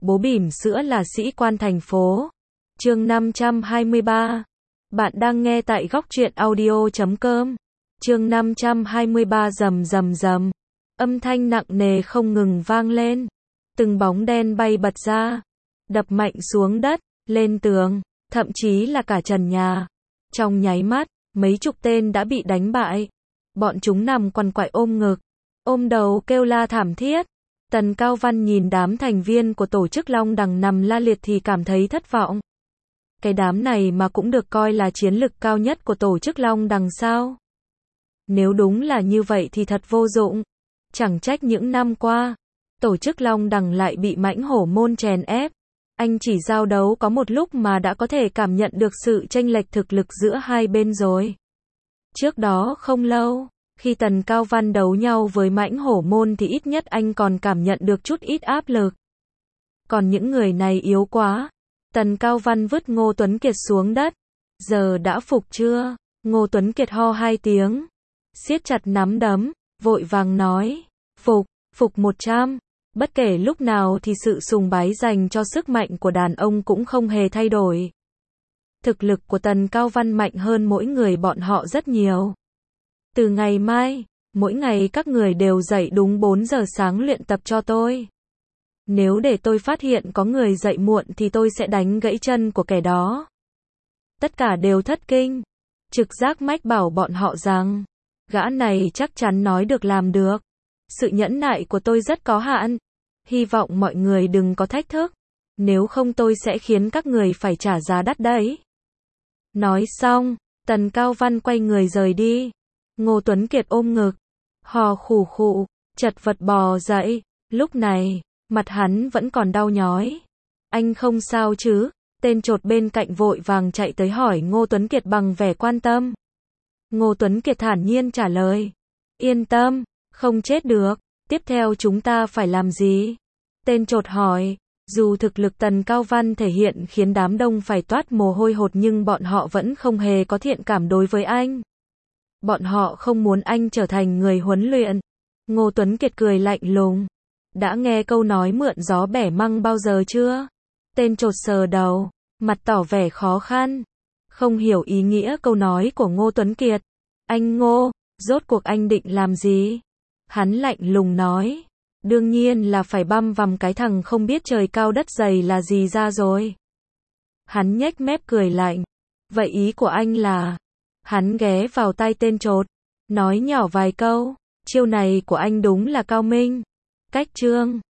bố bỉm sữa là sĩ quan thành phố. Chương 523. Bạn đang nghe tại góc truyện audio.com. Chương 523 rầm rầm rầm. Âm thanh nặng nề không ngừng vang lên. Từng bóng đen bay bật ra, đập mạnh xuống đất, lên tường, thậm chí là cả trần nhà. Trong nháy mắt, mấy chục tên đã bị đánh bại. Bọn chúng nằm quằn quại ôm ngực, ôm đầu kêu la thảm thiết. Tần Cao Văn nhìn đám thành viên của tổ chức Long Đằng nằm la liệt thì cảm thấy thất vọng. Cái đám này mà cũng được coi là chiến lực cao nhất của tổ chức Long Đằng sao? Nếu đúng là như vậy thì thật vô dụng. Chẳng trách những năm qua, tổ chức Long Đằng lại bị Mãnh Hổ Môn chèn ép. Anh chỉ giao đấu có một lúc mà đã có thể cảm nhận được sự chênh lệch thực lực giữa hai bên rồi. Trước đó không lâu, khi Tần Cao Văn đấu nhau với Mãnh Hổ Môn thì ít nhất anh còn cảm nhận được chút ít áp lực. Còn những người này yếu quá. Tần Cao Văn vứt Ngô Tuấn Kiệt xuống đất. Giờ đã phục chưa? Ngô Tuấn Kiệt ho hai tiếng, siết chặt nắm đấm, vội vàng nói, phục 100. Bất kể lúc nào thì sự sùng bái dành cho sức mạnh của đàn ông cũng không hề thay đổi. Thực lực của Tần Cao Văn mạnh hơn mỗi người bọn họ rất nhiều. Từ ngày mai, mỗi ngày các người đều dậy đúng 4 giờ sáng luyện tập cho tôi. Nếu để tôi phát hiện có người dậy muộn thì tôi sẽ đánh gãy chân của kẻ đó. Tất cả đều thất kinh. Trực giác mách bảo bọn họ rằng, gã này chắc chắn nói được làm được. Sự nhẫn nại của tôi rất có hạn. Hy vọng mọi người đừng có thách thức. Nếu không tôi sẽ khiến các người phải trả giá đắt đấy. Nói xong, Tần Cao Văn quay người rời đi. Ngô Tuấn Kiệt ôm ngực, hò khủ khụ, chật vật bò dậy. Lúc này, mặt hắn vẫn còn đau nhói. Anh không sao chứ? Tên chột bên cạnh vội vàng chạy tới hỏi Ngô Tuấn Kiệt bằng vẻ quan tâm. Ngô Tuấn Kiệt thản nhiên trả lời. Yên tâm, không chết được. Tiếp theo chúng ta phải làm gì? Tên chột hỏi. Dù thực lực Tần Cao Văn thể hiện khiến đám đông phải toát mồ hôi hột nhưng bọn họ vẫn không hề có thiện cảm đối với anh. Bọn họ không muốn anh trở thành người huấn luyện. Ngô Tuấn Kiệt cười lạnh lùng. Đã nghe câu nói mượn gió bẻ măng bao giờ chưa? Tên chột sờ đầu, mặt tỏ vẻ khó khăn. Không hiểu ý nghĩa câu nói của Ngô Tuấn Kiệt. Anh Ngô, rốt cuộc anh định làm gì? Hắn lạnh lùng nói. Đương nhiên là phải băm vằm cái thằng không biết trời cao đất dày là gì ra rồi. Hắn nhếch mép cười lạnh. Vậy ý của anh là... Hắn ghé vào tai tên chột, nói nhỏ vài câu. Chiêu này của anh đúng là cao minh. Cách chương